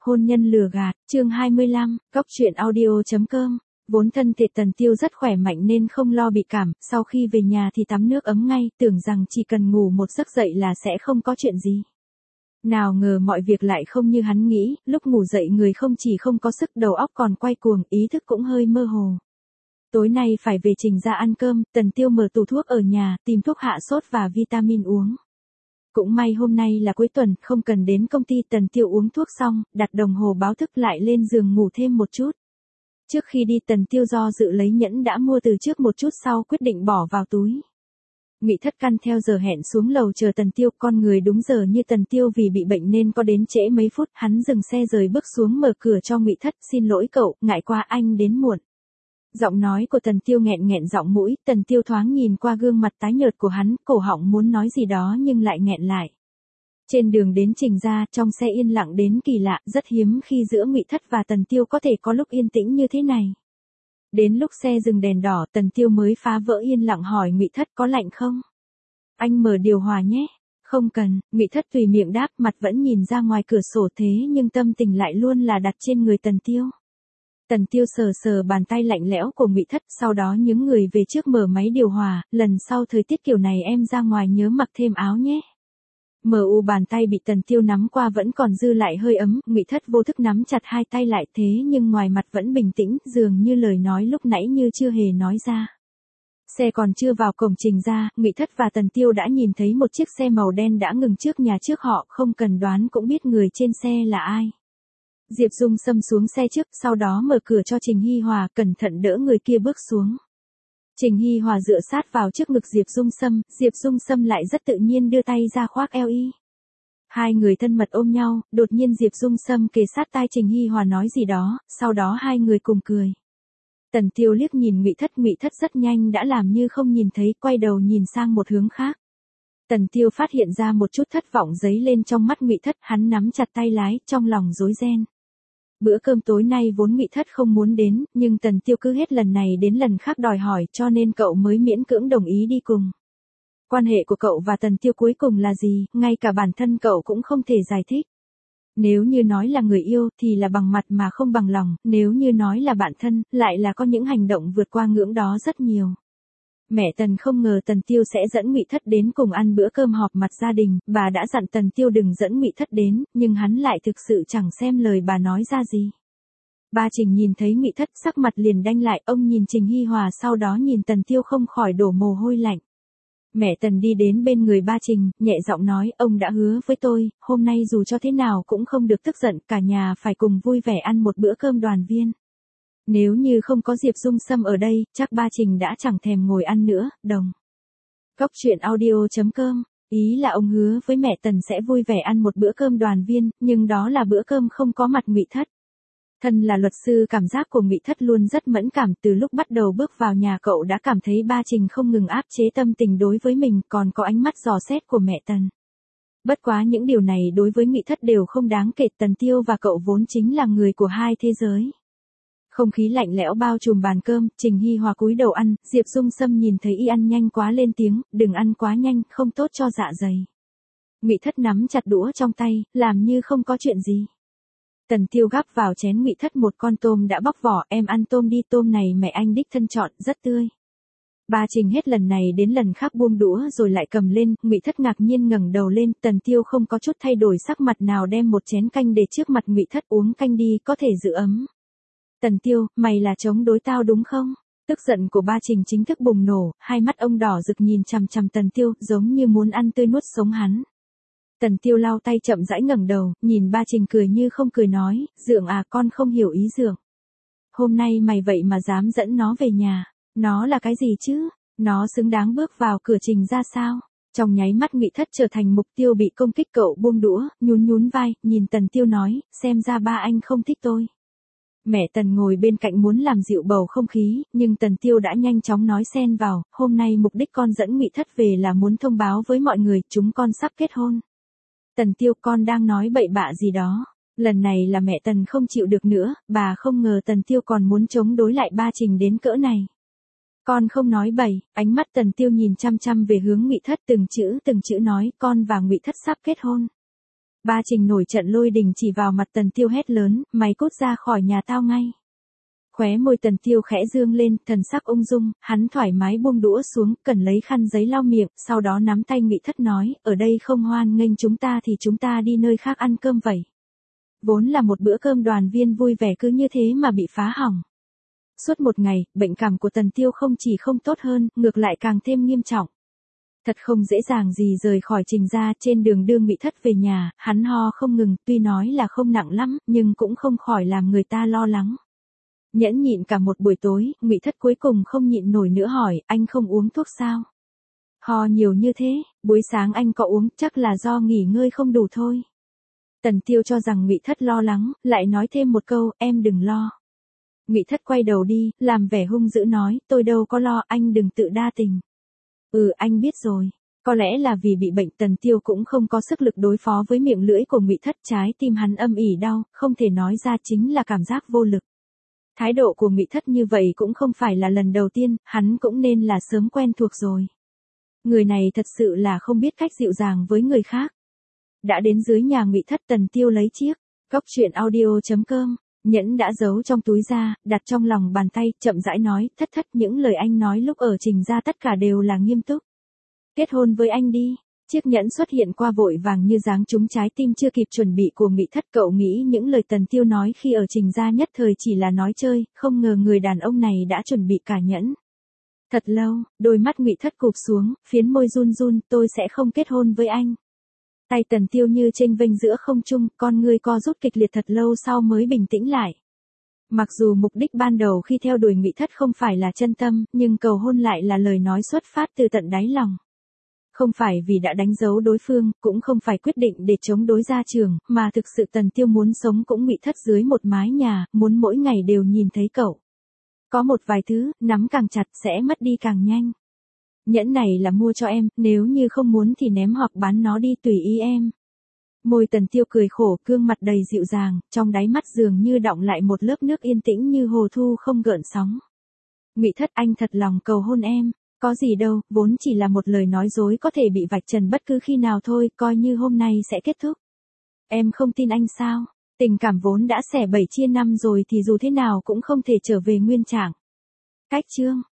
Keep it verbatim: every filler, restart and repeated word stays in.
Hôn nhân lừa gạt, chương hai mươi lăm, cóc truyện audio.com. Vốn thân thể Tần Tiêu rất khỏe mạnh nên không lo bị cảm, sau khi về nhà thì tắm nước ấm ngay, tưởng rằng chỉ cần ngủ một giấc dậy là sẽ không có chuyện gì. Nào ngờ mọi việc lại không như hắn nghĩ, lúc ngủ dậy người không chỉ không có sức đầu óc còn quay cuồng, ý thức cũng hơi mơ hồ. Tối nay phải về Trình ra ăn cơm, Tần Tiêu mở tủ thuốc ở nhà, tìm thuốc hạ sốt và vitamin uống. Cũng may hôm nay là cuối tuần, không cần đến công ty. Tần Tiêu uống thuốc xong, đặt đồng hồ báo thức lại lên giường ngủ thêm một chút. Trước khi đi Tần Tiêu do dự lấy nhẫn đã mua từ trước một chút sau quyết định bỏ vào túi. Ngụy Thất căn theo giờ hẹn xuống lầu chờ Tần Tiêu, con người đúng giờ như Tần Tiêu vì bị bệnh nên có đến trễ mấy phút, hắn dừng xe rời bước xuống mở cửa cho Ngụy Thất, xin lỗi cậu, ngại quá anh đến muộn. Giọng nói của Tần Tiêu nghẹn nghẹn giọng mũi, Tần Tiêu thoáng nhìn qua gương mặt tái nhợt của hắn, cổ họng muốn nói gì đó nhưng lại nghẹn lại. Trên đường đến Trình ra, trong xe yên lặng đến kỳ lạ, rất hiếm khi giữa Ngụy Thất và Tần Tiêu có thể có lúc yên tĩnh như thế này. Đến lúc xe dừng đèn đỏ, Tần Tiêu mới phá vỡ yên lặng hỏi Ngụy Thất có lạnh không? Anh mở điều hòa nhé. Không cần, Ngụy Thất tùy miệng đáp, mặt vẫn nhìn ra ngoài cửa sổ thế nhưng tâm tình lại luôn là đặt trên người Tần Tiêu. Tần Tiêu sờ sờ bàn tay lạnh lẽo của Ngụy Thất, sau đó nhướng người về trước mở máy điều hòa, lần sau thời tiết kiểu này em ra ngoài nhớ mặc thêm áo nhé. Mờ u bàn tay bị Tần Tiêu nắm qua vẫn còn dư lại hơi ấm, Ngụy Thất vô thức nắm chặt hai tay lại thế nhưng ngoài mặt vẫn bình tĩnh, dường như lời nói lúc nãy như chưa hề nói ra. Xe còn chưa vào cổng Trình ra, Ngụy Thất và Tần Tiêu đã nhìn thấy một chiếc xe màu đen đã ngừng trước nhà trước họ, không cần đoán cũng biết người trên xe là ai. Diệp Dung Sâm xuống xe trước, sau đó mở cửa cho Trình Hi Hòa, cẩn thận đỡ người kia bước xuống. Trình Hi Hòa dựa sát vào trước ngực Diệp Dung Sâm, Diệp Dung Sâm lại rất tự nhiên đưa tay ra khoác eo y. Hai người thân mật ôm nhau, đột nhiên Diệp Dung Sâm kề sát tai Trình Hi Hòa nói gì đó, sau đó hai người cùng cười. Tần Tiêu liếc nhìn Ngụy Thất, Ngụy Thất rất nhanh đã làm như không nhìn thấy, quay đầu nhìn sang một hướng khác. Tần Tiêu phát hiện ra một chút thất vọng dấy lên trong mắt Ngụy Thất, hắn nắm chặt tay lái, trong lòng rối ren. Bữa cơm tối nay vốn Ngụy Thất không muốn đến, nhưng Tần Tiêu cứ hết lần này đến lần khác đòi hỏi cho nên cậu mới miễn cưỡng đồng ý đi cùng. Quan hệ của cậu và Tần Tiêu cuối cùng là gì, ngay cả bản thân cậu cũng không thể giải thích. Nếu như nói là người yêu thì là bằng mặt mà không bằng lòng, nếu như nói là bạn thân, lại là có những hành động vượt qua ngưỡng đó rất nhiều. Mẹ Tần không ngờ Tần Tiêu sẽ dẫn Ngụy Thất đến cùng ăn bữa cơm họp mặt gia đình, bà đã dặn Tần Tiêu đừng dẫn Ngụy Thất đến, nhưng hắn lại thực sự chẳng xem lời bà nói ra gì. Ba Trình nhìn thấy Ngụy Thất sắc mặt liền đanh lại, ông nhìn Trình Hi Hòa sau đó nhìn Tần Tiêu không khỏi đổ mồ hôi lạnh. Mẹ Tần đi đến bên người ba Trình, nhẹ giọng nói, ông đã hứa với tôi, hôm nay dù cho thế nào cũng không được tức giận, cả nhà phải cùng vui vẻ ăn một bữa cơm đoàn viên. Nếu như không có Diệp Dung Sâm ở đây, chắc ba Trình đã chẳng thèm ngồi ăn nữa, đồng. Cóc truyện audio.com, ý là ông hứa với mẹ Tần sẽ vui vẻ ăn một bữa cơm đoàn viên, nhưng đó là bữa cơm không có mặt Ngụy Thất. Thân là luật sư, cảm giác của Ngụy Thất luôn rất mẫn cảm, từ lúc bắt đầu bước vào nhà cậu đã cảm thấy ba Trình không ngừng áp chế tâm tình đối với mình, còn có ánh mắt dò xét của mẹ Tần. Bất quá những điều này đối với Ngụy Thất đều không đáng kể, Tần Tiêu và cậu vốn chính là người của hai thế giới. Không khí lạnh lẽo bao trùm bàn cơm, Trình Hi Hòa cúi đầu ăn, Diệp Dung Sâm nhìn thấy y ăn nhanh quá lên tiếng, đừng ăn quá nhanh, không tốt cho dạ dày. Ngụy Thất nắm chặt đũa trong tay, làm như không có chuyện gì. Tần Tiêu gắp vào chén Ngụy Thất một con tôm đã bóc vỏ, em ăn tôm đi, tôm này mẹ anh đích thân chọn, rất tươi. Ba Trình hết lần này đến lần khác buông đũa rồi lại cầm lên, Ngụy Thất ngạc nhiên ngẩng đầu lên, Tần Tiêu không có chút thay đổi sắc mặt nào đem một chén canh để trước mặt Ngụy Thất, uống canh đi, có thể giữ ấm. Tần Tiêu, mày là chống đối tao đúng không? Tức giận của ba Trình chính thức bùng nổ, hai mắt ông đỏ rực nhìn chằm chằm Tần Tiêu, giống như muốn ăn tươi nuốt sống hắn. Tần Tiêu lau tay chậm rãi ngẩng đầu, nhìn ba Trình cười như không cười nói, Dượng à, con không hiểu ý Dượng. Hôm nay mày vậy mà dám dẫn nó về nhà, nó là cái gì chứ? Nó xứng đáng bước vào cửa Trình ra sao? Trong nháy mắt Ngụy Thất trở thành mục tiêu bị công kích, cậu buông đũa, nhún nhún vai, nhìn Tần Tiêu nói, xem ra ba anh không thích tôi. Mẹ Tần ngồi bên cạnh muốn làm dịu bầu không khí, nhưng Tần Tiêu đã nhanh chóng nói xen vào, hôm nay mục đích con dẫn Ngụy Thất về là muốn thông báo với mọi người, chúng con sắp kết hôn. Tần Tiêu, con đang nói bậy bạ gì đó. Lần này là mẹ Tần không chịu được nữa, bà không ngờ Tần Tiêu còn muốn chống đối lại ba Trình đến cỡ này. Con không nói bậy, ánh mắt Tần Tiêu nhìn chăm chăm về hướng Ngụy Thất, từng chữ từng chữ nói, con và Ngụy Thất sắp kết hôn. Ba Trình nổi trận lôi đình chỉ vào mặt Tần Tiêu hét lớn, mày cút ra khỏi nhà tao ngay. Khóe môi Tần Tiêu khẽ dương lên, thần sắc ung dung, hắn thoải mái buông đũa xuống, cần lấy khăn giấy lau miệng, sau đó nắm tay Ngụy Thất nói, ở đây không hoan nghênh chúng ta thì chúng ta đi nơi khác ăn cơm vậy. Vốn là một bữa cơm đoàn viên vui vẻ cứ như thế mà bị phá hỏng. Suốt một ngày, bệnh cảm của Tần Tiêu không chỉ không tốt hơn, ngược lại càng thêm nghiêm trọng. Thật không dễ dàng gì rời khỏi Trình gia, trên đường đưa Ngụy Thất về nhà, hắn ho không ngừng, tuy nói là không nặng lắm, nhưng cũng không khỏi làm người ta lo lắng. Nhẫn nhịn cả một buổi tối, Ngụy Thất cuối cùng không nhịn nổi nữa hỏi, anh không uống thuốc sao? Ho nhiều như thế, buổi sáng anh có uống, chắc là do nghỉ ngơi không đủ thôi. Tần Tiêu cho rằng Ngụy Thất lo lắng, lại nói thêm một câu, em đừng lo. Ngụy Thất quay đầu đi, làm vẻ hung dữ nói, tôi đâu có lo, anh đừng tự đa tình. Ừ, anh biết rồi. Có lẽ là vì bị bệnh, Tần Tiêu cũng không có sức lực đối phó với miệng lưỡi của Ngụy Thất, trái tim hắn âm ỉ đau, không thể nói ra, chính là cảm giác vô lực. Thái độ của Ngụy Thất như vậy cũng không phải là lần đầu tiên, hắn cũng nên là sớm quen thuộc rồi. Người này thật sự là không biết cách dịu dàng với người khác. Đã đến dưới nhà Ngụy Thất, Tần Tiêu lấy chiếc cốc truyện audio chấm com, nhẫn đã giấu trong túi ra, đặt trong lòng bàn tay, chậm rãi nói, Thất Thất, những lời anh nói lúc ở Trình gia tất cả đều là nghiêm túc. Kết hôn với anh đi. Chiếc nhẫn xuất hiện qua vội vàng như giáng trúng trái tim chưa kịp chuẩn bị của Ngụy Thất, cậu nghĩ những lời Tần Tiêu nói khi ở Trình gia nhất thời chỉ là nói chơi, không ngờ người đàn ông này đã chuẩn bị cả nhẫn. Thật lâu, đôi mắt Ngụy Thất cụp xuống, phiến môi run run, tôi sẽ không kết hôn với anh. Tay Tần Tiêu như chênh vênh giữa không trung, con người co rút kịch liệt thật lâu sau mới bình tĩnh lại. Mặc dù mục đích ban đầu khi theo đuổi Ngụy Thất không phải là chân tâm, nhưng cầu hôn lại là lời nói xuất phát từ tận đáy lòng. Không phải vì đã đánh dấu đối phương, cũng không phải quyết định để chống đối gia trưởng, mà thực sự Tần Tiêu muốn sống cũng Ngụy Thất dưới một mái nhà, muốn mỗi ngày đều nhìn thấy cậu. Có một vài thứ, nắm càng chặt sẽ mất đi càng nhanh. Nhẫn này là mua cho em, nếu như không muốn thì ném hoặc bán nó đi tùy ý em. Môi Tần Tiêu cười khổ, gương mặt đầy dịu dàng, trong đáy mắt dường như đọng lại một lớp nước yên tĩnh như hồ thu không gợn sóng. Ngụy Thất, anh thật lòng cầu hôn em. Có gì đâu, vốn chỉ là một lời nói dối có thể bị vạch trần bất cứ khi nào thôi, coi như hôm nay sẽ kết thúc. Em không tin anh sao? Tình cảm vốn đã xẻ bảy chia năm rồi thì dù thế nào cũng không thể trở về nguyên trạng. Cách chương